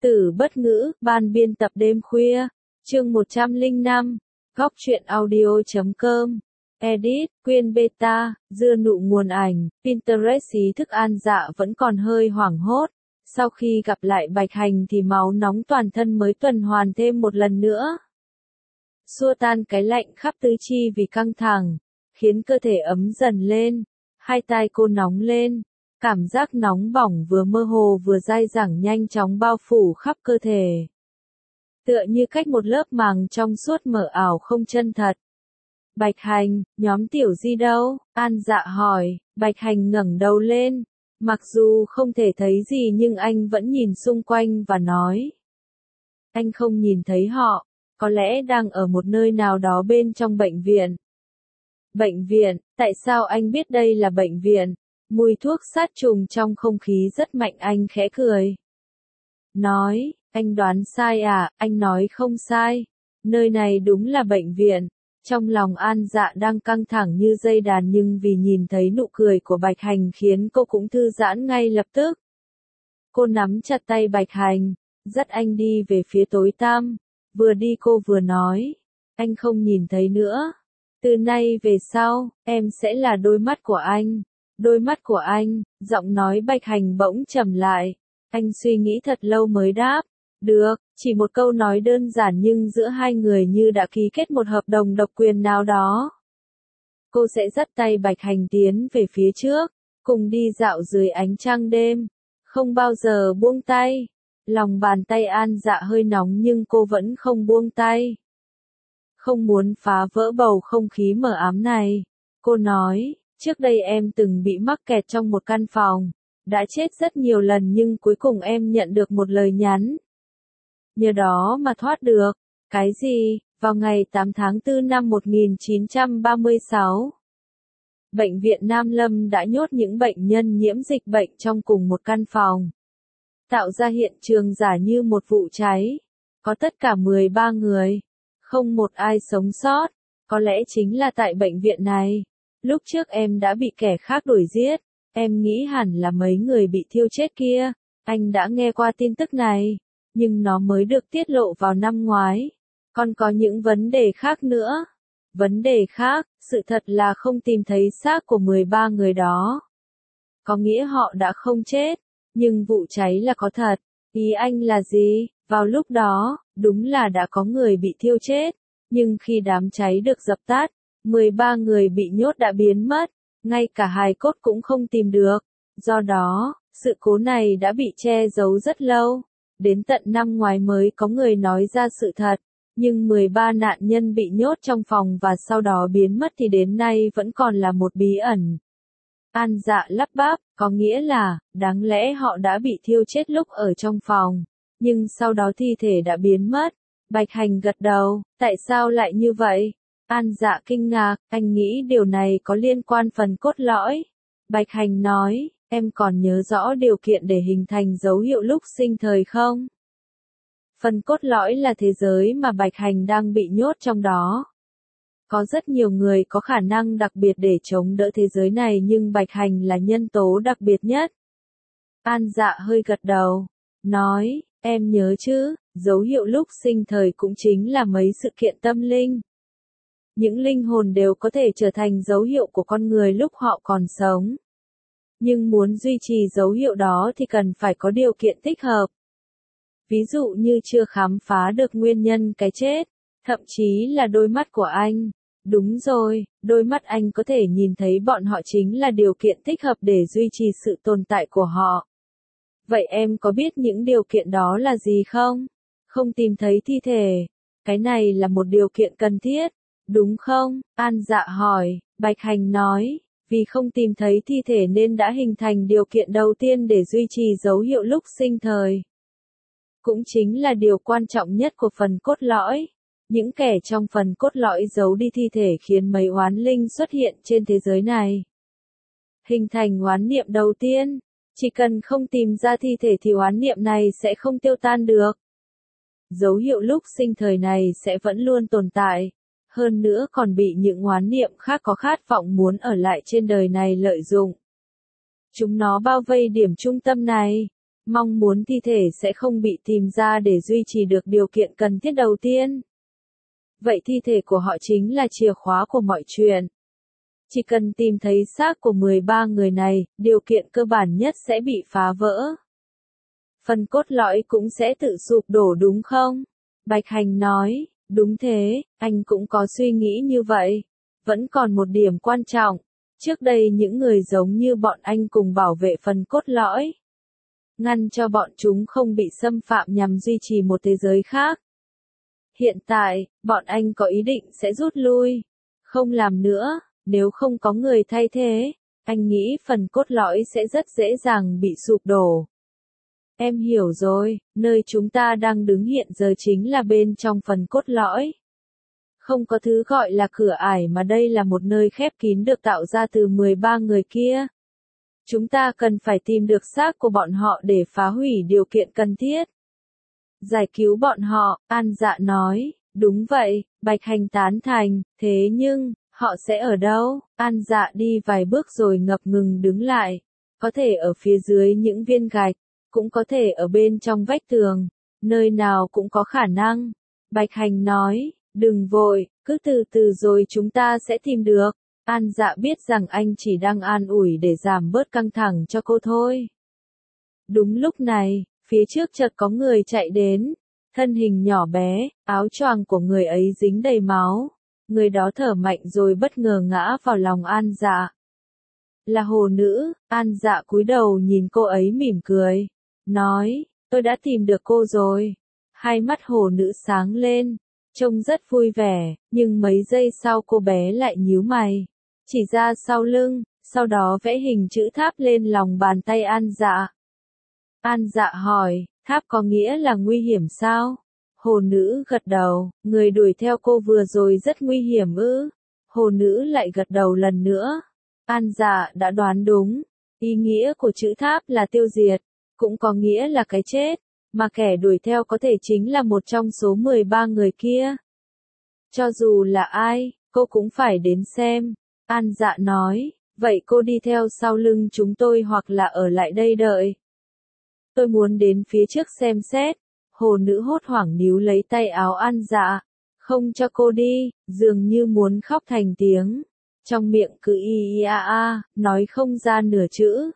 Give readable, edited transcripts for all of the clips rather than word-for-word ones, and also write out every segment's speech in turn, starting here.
Tử bất ngữ, ban biên tập đêm khuya, chương 105, góc truyện audio.com, edit, Quyên beta, dưa nụ nguồn ảnh, Pinterest ý thức An Dạ vẫn còn hơi hoảng hốt. Sau khi gặp lại Bạch Hành thì máu nóng toàn thân mới tuần hoàn thêm một lần nữa. Xua tan cái lạnh khắp tứ chi vì căng thẳng, khiến cơ thể ấm dần lên, hai tai cô nóng lên. Cảm giác nóng bỏng vừa mơ hồ vừa dai dẳng nhanh chóng bao phủ khắp cơ thể. Tựa như cách một lớp màng trong suốt mờ ảo không chân thật. Bạch Hành, nhóm Tiểu Di đâu? An Dạ hỏi. Bạch Hành ngẩng đầu lên. Mặc dù không thể thấy gì nhưng anh vẫn nhìn xung quanh và nói. Anh không nhìn thấy họ, có lẽ đang ở một nơi nào đó bên trong bệnh viện. Bệnh viện, tại sao anh biết đây là bệnh viện? Mùi thuốc sát trùng trong không khí rất mạnh, anh khẽ cười. Nói, anh đoán sai à? Anh nói không sai. Nơi này đúng là bệnh viện. Trong lòng An Dạ đang căng thẳng như dây đàn nhưng vì nhìn thấy nụ cười của Bạch Hành khiến cô cũng thư giãn ngay lập tức. Cô nắm chặt tay Bạch Hành, dắt anh đi về phía tối tăm. Vừa đi cô vừa nói, anh không nhìn thấy nữa. Từ nay về sau, em sẽ là đôi mắt của anh. Đôi mắt của anh, giọng nói Bạch Hành bỗng trầm lại. Anh suy nghĩ thật lâu mới đáp. Được, chỉ một câu nói đơn giản nhưng giữa hai người như đã ký kết một hợp đồng độc quyền nào đó. Cô sẽ dắt tay Bạch Hành tiến về phía trước, cùng đi dạo dưới ánh trăng đêm. Không bao giờ buông tay. Lòng bàn tay An Dạ hơi nóng nhưng cô vẫn không buông tay. Không muốn phá vỡ bầu không khí mờ ám này. Cô nói. Trước đây em từng bị mắc kẹt trong một căn phòng, đã chết rất nhiều lần nhưng cuối cùng em nhận được một lời nhắn. Nhờ đó mà thoát được. Cái gì? Vào ngày 8 tháng 4 năm 1936, Bệnh viện Nam Lâm đã nhốt những bệnh nhân nhiễm dịch bệnh trong cùng một căn phòng, tạo ra hiện trường giả như một vụ cháy. Có tất cả 13 người, không một ai sống sót. Có lẽ chính là tại bệnh viện này. Lúc trước em đã bị kẻ khác đuổi giết, em nghĩ hẳn là mấy người bị thiêu chết kia. Anh đã nghe qua tin tức này, nhưng nó mới được tiết lộ vào năm ngoái. Còn có những vấn đề khác nữa. Vấn đề khác, sự thật là không tìm thấy xác của 13 người đó. Có nghĩa họ đã không chết, nhưng vụ cháy là có thật. Ý anh là gì? Vào lúc đó, đúng là đã có người bị thiêu chết, nhưng khi đám cháy được dập tắt, 13 người bị nhốt đã biến mất, ngay cả hài cốt cũng không tìm được. Do đó, sự cố này đã bị che giấu rất lâu. Đến tận năm ngoái mới có người nói ra sự thật, nhưng 13 nạn nhân bị nhốt trong phòng và sau đó biến mất thì đến nay vẫn còn là một bí ẩn. An Dạ lắp bắp, có nghĩa là, đáng lẽ họ đã bị thiêu chết lúc ở trong phòng, nhưng sau đó thi thể đã biến mất. Bạch Hành gật đầu, tại sao lại như vậy? An Dạ kinh ngạc, anh nghĩ điều này có liên quan phần cốt lõi. Bạch Hành nói, em còn nhớ rõ điều kiện để hình thành dấu hiệu lúc sinh thời không? Phần cốt lõi là thế giới mà Bạch Hành đang bị nhốt trong đó. Có rất nhiều người có khả năng đặc biệt để chống đỡ thế giới này nhưng Bạch Hành là nhân tố đặc biệt nhất. An Dạ hơi gật đầu, nói, em nhớ chứ, dấu hiệu lúc sinh thời cũng chính là mấy sự kiện tâm linh. Những linh hồn đều có thể trở thành dấu hiệu của con người lúc họ còn sống. Nhưng muốn duy trì dấu hiệu đó thì cần phải có điều kiện thích hợp. Ví dụ như chưa khám phá được nguyên nhân cái chết, thậm chí là đôi mắt của anh. Đúng rồi, đôi mắt anh có thể nhìn thấy bọn họ chính là điều kiện thích hợp để duy trì sự tồn tại của họ. Vậy em có biết những điều kiện đó là gì không? Không tìm thấy thi thể. Cái này là một điều kiện cần thiết, đúng không? An Dạ hỏi. Bạch Hành nói, vì không tìm thấy thi thể nên đã hình thành điều kiện đầu tiên để duy trì dấu hiệu lúc sinh thời. Cũng chính là điều quan trọng nhất của phần cốt lõi. Những kẻ trong phần cốt lõi giấu đi thi thể khiến mấy oán linh xuất hiện trên thế giới này. Hình thành oán niệm đầu tiên. Chỉ cần không tìm ra thi thể thì oán niệm này sẽ không tiêu tan được. Dấu hiệu lúc sinh thời này sẽ vẫn luôn tồn tại. Hơn nữa còn bị những oán niệm khác có khát vọng muốn ở lại trên đời này lợi dụng. Chúng nó bao vây điểm trung tâm này. mong muốn thi thể sẽ không bị tìm ra để duy trì được điều kiện cần thiết đầu tiên. Vậy thi thể của họ chính là chìa khóa của mọi chuyện. Chỉ cần tìm thấy xác của 13 người này, điều kiện cơ bản nhất sẽ bị phá vỡ. Phần cốt lõi cũng sẽ tự sụp đổ đúng không? Bạch Hành nói, đúng thế, anh cũng có suy nghĩ như vậy. Vẫn còn một điểm quan trọng. Trước đây những người giống như bọn anh cùng bảo vệ phần cốt lõi. Ngăn cho bọn chúng không bị xâm phạm nhằm duy trì một thế giới khác. Hiện tại, bọn anh có ý định sẽ rút lui. Không làm nữa, nếu không có người thay thế, anh nghĩ phần cốt lõi sẽ rất dễ dàng bị sụp đổ. Em hiểu rồi, nơi chúng ta đang đứng hiện giờ chính là bên trong phần cốt lõi. Không có thứ gọi là cửa ải mà đây là một nơi khép kín được tạo ra từ 13 người kia. Chúng ta cần phải tìm được xác của bọn họ để phá hủy điều kiện cần thiết. Giải cứu bọn họ, An Dạ nói, đúng vậy, Bạch Hành tán thành, thế nhưng, họ sẽ ở đâu? An Dạ đi vài bước rồi ngập ngừng đứng lại. Có thể ở phía dưới những viên gạch, cũng có thể ở bên trong vách tường, nơi nào cũng có khả năng. Bạch Hành nói, đừng vội, cứ từ từ rồi chúng ta sẽ tìm được. An Dạ biết rằng anh chỉ đang an ủi để giảm bớt căng thẳng cho cô thôi. Đúng lúc này, phía trước chợt có người chạy đến, thân hình nhỏ bé, áo choàng của người ấy dính đầy máu. Người đó thở mạnh rồi bất ngờ ngã vào lòng An Dạ. Là hồ nữ, An Dạ cúi đầu nhìn cô ấy mỉm cười, nói, tôi đã tìm được cô rồi. Hai mắt hồ nữ sáng lên, trông rất vui vẻ, nhưng mấy giây sau cô bé lại nhíu mày, chỉ ra sau lưng, sau đó vẽ hình chữ tháp lên lòng bàn tay An Dạ. An Dạ hỏi, tháp có nghĩa là nguy hiểm sao? Hồ nữ gật đầu, người đuổi theo cô vừa rồi rất nguy hiểm ư? Hồ nữ lại gật đầu lần nữa. An Dạ đã đoán đúng, ý nghĩa của chữ tháp là tiêu diệt, cũng có nghĩa là cái chết, mà kẻ đuổi theo có thể chính là một trong số 13 người kia. Cho dù là ai, cô cũng phải đến xem. An Dạ nói, vậy cô đi theo sau lưng chúng tôi hoặc là ở lại đây đợi. Tôi muốn đến phía trước xem xét. Hồ nữ hốt hoảng níu lấy tay áo An Dạ, không cho cô đi, dường như muốn khóc thành tiếng. Trong miệng cứ y a a, nói không ra nửa chữ.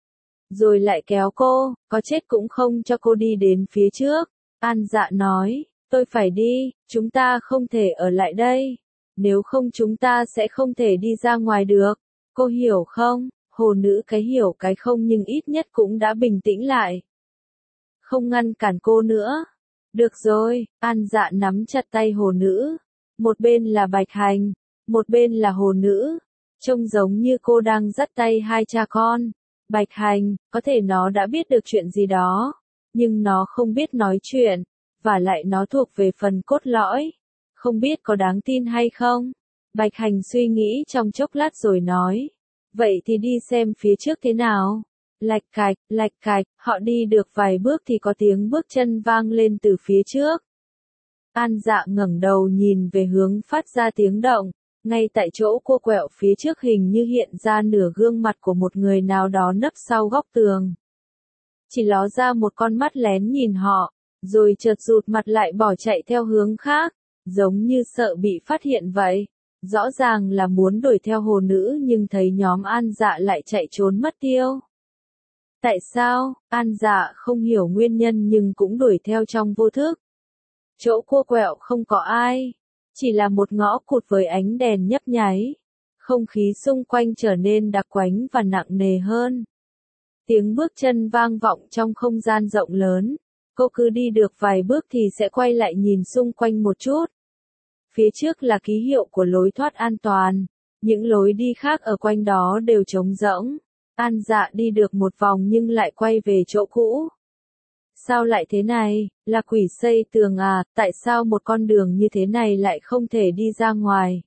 Rồi lại kéo cô, có chết cũng không cho cô đi đến phía trước. An Dạ nói, tôi phải đi, chúng ta không thể ở lại đây. Nếu không chúng ta sẽ không thể đi ra ngoài được. Cô hiểu không? Hồ nữ cái hiểu cái không nhưng ít nhất cũng đã bình tĩnh lại. Không ngăn cản cô nữa. Được rồi, An Dạ nắm chặt tay hồ nữ. Một bên là Bạch Hành, một bên là hồ nữ. Trông giống như cô đang dắt tay hai cha con. Bạch Hành, có thể nó đã biết được chuyện gì đó, nhưng nó không biết nói chuyện, và lại nó thuộc về phần cốt lõi. Không biết có đáng tin hay không? Bạch Hành suy nghĩ trong chốc lát rồi nói. Vậy thì đi xem phía trước thế nào. Lạch cạch, họ đi được vài bước thì có tiếng bước chân vang lên từ phía trước. An Dạ ngẩng đầu nhìn về hướng phát ra tiếng động, ngay tại chỗ cô quẹo phía trước hình như hiện ra nửa gương mặt của một người nào đó nấp sau góc tường. Chỉ ló ra một con mắt lén nhìn họ, rồi chợt rụt mặt lại bỏ chạy theo hướng khác, giống như sợ bị phát hiện vậy. Rõ ràng là muốn đuổi theo hồ nữ nhưng thấy nhóm An Dạ lại chạy trốn mất tiêu. Tại sao? An Dạ không hiểu nguyên nhân nhưng cũng đuổi theo trong vô thức. Chỗ cô quẹo không có ai, chỉ là một ngõ cụt với ánh đèn nhấp nháy. Không khí xung quanh trở nên đặc quánh và nặng nề hơn. Tiếng bước chân vang vọng trong không gian rộng lớn. Cô cứ đi được vài bước thì sẽ quay lại nhìn xung quanh một chút. Phía trước là ký hiệu của lối thoát an toàn. Những lối đi khác ở quanh đó đều trống rỗng. An Dạ đi được một vòng nhưng lại quay về chỗ cũ. Sao lại thế này? Là quỷ xây tường à? Tại sao một con đường như thế này lại không thể đi ra ngoài?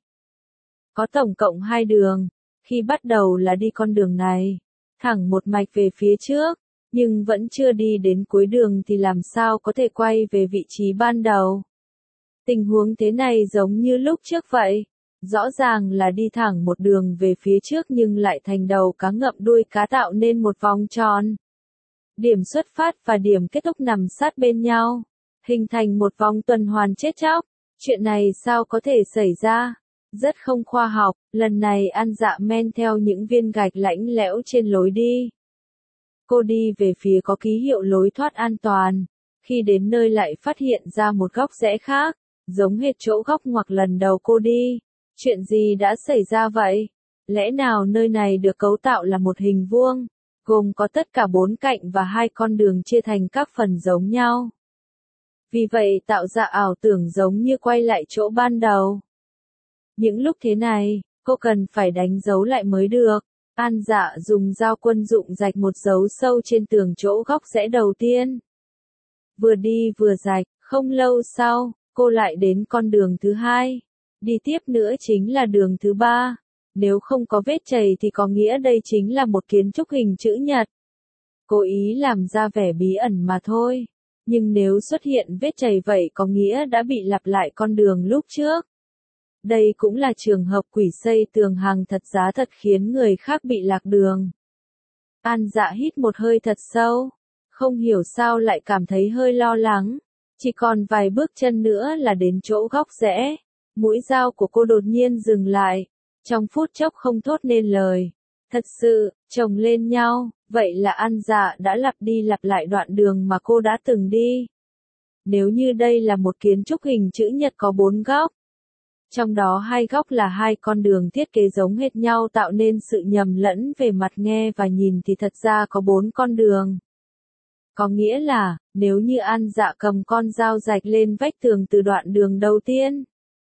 Có tổng cộng 2 đường. Khi bắt đầu là đi con đường này, thẳng một mạch về phía trước, nhưng vẫn chưa đi đến cuối đường thì làm sao có thể quay về vị trí ban đầu? Tình huống thế này giống như lúc trước vậy. Rõ ràng là đi thẳng một đường về phía trước nhưng lại thành đầu cá ngậm đuôi cá tạo nên một vòng tròn. Điểm xuất phát và điểm kết thúc nằm sát bên nhau, hình thành một vòng tuần hoàn chết chóc. Chuyện này sao có thể xảy ra? Rất không khoa học. Lần này An Dạ men theo những viên gạch lạnh lẽo trên lối đi. Cô đi về phía có ký hiệu lối thoát an toàn. Khi đến nơi lại phát hiện ra một góc rẽ khác, giống hệt chỗ góc ngoặc lần đầu cô đi. Chuyện gì đã xảy ra vậy? Lẽ nào nơi này được cấu tạo là một hình vuông, gồm có tất cả 4 cạnh và 2 con đường chia thành các phần giống nhau? Vì vậy tạo ra ảo tưởng giống như quay lại chỗ ban đầu. Những lúc thế này, cô cần phải đánh dấu lại mới được. An Dạ dùng dao quân dụng rạch một dấu sâu trên tường chỗ góc rẽ đầu tiên. Vừa đi vừa rạch, không lâu sau, cô lại đến con đường thứ 2. Đi tiếp nữa chính là đường thứ 3. Nếu không có vết chày thì có nghĩa đây chính là một kiến trúc hình chữ nhật. Cố ý làm ra vẻ bí ẩn mà thôi. Nhưng nếu xuất hiện vết chày vậy có nghĩa đã bị lặp lại con đường lúc trước. Đây cũng là trường hợp quỷ xây tường hàng thật giá thật khiến người khác bị lạc đường. An Dạ hít một hơi thật sâu. Không hiểu sao lại cảm thấy hơi lo lắng. Chỉ còn vài bước chân nữa là đến chỗ góc rẽ. Mũi dao của cô đột nhiên dừng lại. Trong phút chốc không thốt nên lời. Thật sự, chồng lên nhau, vậy là An Dạ đã lặp đi lặp lại đoạn đường mà cô đã từng đi. Nếu như đây là một kiến trúc hình chữ nhật có 4 góc, trong đó 2 góc là 2 con đường thiết kế giống hệt nhau tạo nên sự nhầm lẫn về mặt nghe và nhìn thì thật ra có 4 con đường. Có nghĩa là, nếu như An Dạ cầm con dao rạch lên vách tường từ đoạn đường đầu tiên,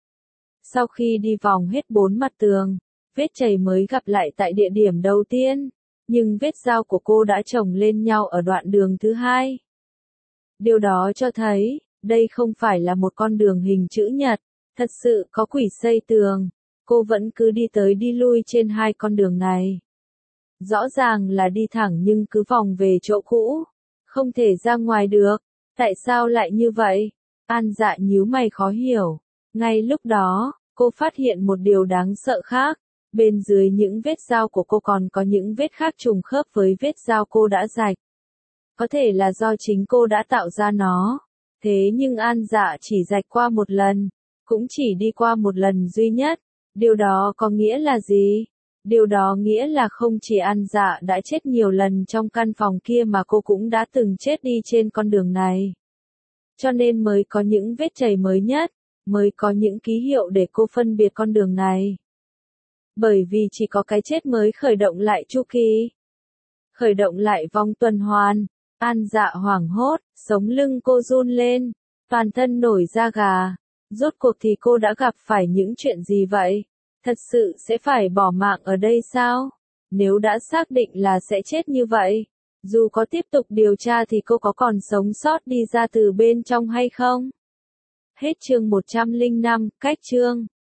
sau khi đi vòng hết 4 mặt tường, vết chày mới gặp lại tại địa điểm đầu tiên, nhưng vết dao của cô đã chồng lên nhau ở đoạn đường thứ 2. Điều đó cho thấy, đây không phải là một con đường hình chữ nhật, thật sự có quỷ xây tường. Cô vẫn cứ đi tới đi lui trên 2 con đường này. Rõ ràng là đi thẳng nhưng cứ vòng về chỗ cũ, không thể ra ngoài được. Tại sao lại như vậy? An Dạ nhíu mày khó hiểu. Ngay lúc đó, cô phát hiện một điều đáng sợ khác. Bên dưới những vết dao của cô còn có những vết khác trùng khớp với vết dao cô đã rạch. Có thể là do chính cô đã tạo ra nó. Thế nhưng An Dạ chỉ rạch qua một lần, cũng chỉ đi qua một lần duy nhất. Điều đó có nghĩa là gì? Điều đó nghĩa là không chỉ An Dạ đã chết nhiều lần trong căn phòng kia mà cô cũng đã từng chết đi trên con đường này. Cho nên mới có những vết chày mới nhất, mới có những ký hiệu để cô phân biệt con đường này. Bởi vì chỉ có cái chết mới khởi động lại chu kỳ. Khởi động lại vòng tuần hoàn. An Dạ hoảng hốt, sống lưng cô run lên, toàn thân nổi da gà. Rốt cuộc thì cô đã gặp phải những chuyện gì vậy? Thật sự sẽ phải bỏ mạng ở đây sao? Nếu đã xác định là sẽ chết như vậy, dù có tiếp tục điều tra thì cô có còn sống sót đi ra từ bên trong hay không? Hết chương 105, cách chương.